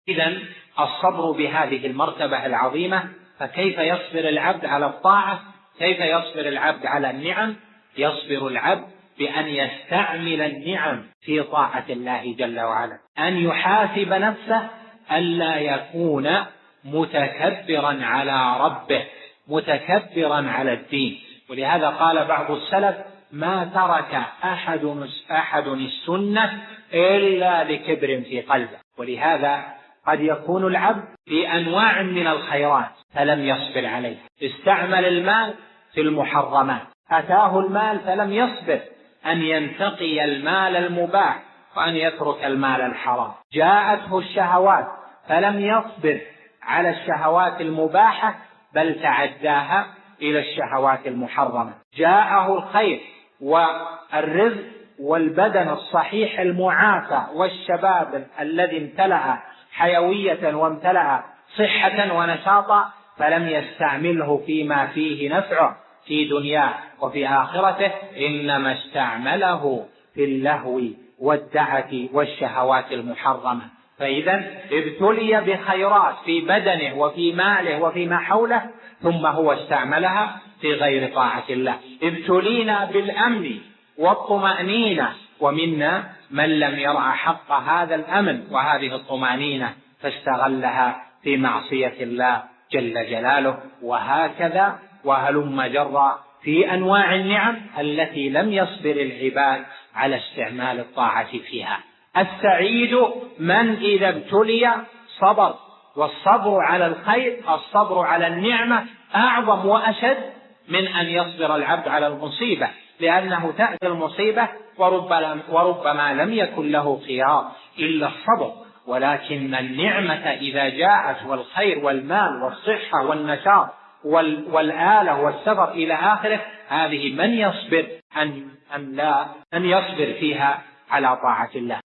إذن الصبر بهذه المرتبة العظيمة. فكيف يصبر العبد على الطاعة؟ كيف يصبر العبد على النعم؟ يصبر العبد بأن يستعمل النعم في طاعة الله جل وعلا، أن يحاسب نفسه ألا يكون متكبرا على ربه، متكبرا على الدين. ولهذا قال بعض السلف: ما ترك أحد السنة إلا لكبر في قلبه. ولهذا قد يكون العبد في أنواع من الخيرات فلم يصبر عليه، استعمل المال في المحرمات، أتاه المال فلم يصبر أن ينتقي المال المباح وأن يترك المال الحرام، جاءته الشهوات فلم يصبر على الشهوات المباحة بل تعداها إلى الشهوات المحرمة، جاءه الخير والرزق والبدن الصحيح المعافى والشباب الذي امتلأ حيوية وامتلأ صحة ونشاطا فلم يستعمله فيما فيه نفعه في دنياه وفي آخرته، إنما استعمله في اللهو والدعة والشهوات المحرمة. فإذا ابتلي بخيرات في بدنه وفي ماله وفيما حوله ثم هو استعملها في غير طاعة الله. ابتلينا بالأمن والطمأنينة ومنا من لم يرع حق هذا الأمن وهذه الطمأنينة فاستغلها في معصية الله جل جلاله. وهكذا وهلم جرا في أنواع النعم التي لم يصبر العباد على استعمال الطاعة فيها. السعيد من إذا ابتلي صبر، والصبر على الخير، الصبر على النعمة أعظم وأشد من أن يصبر العبد على المصيبة، لأنه تأتي المصيبة وربما لم يكن له خيار إلا الصبر. ولكن النعمة إذا جاءت والخير والمال والصحة والنشاط والآلة والسفر إلى آخره، هذه من يصبر أن يصبر فيها على طاعة الله.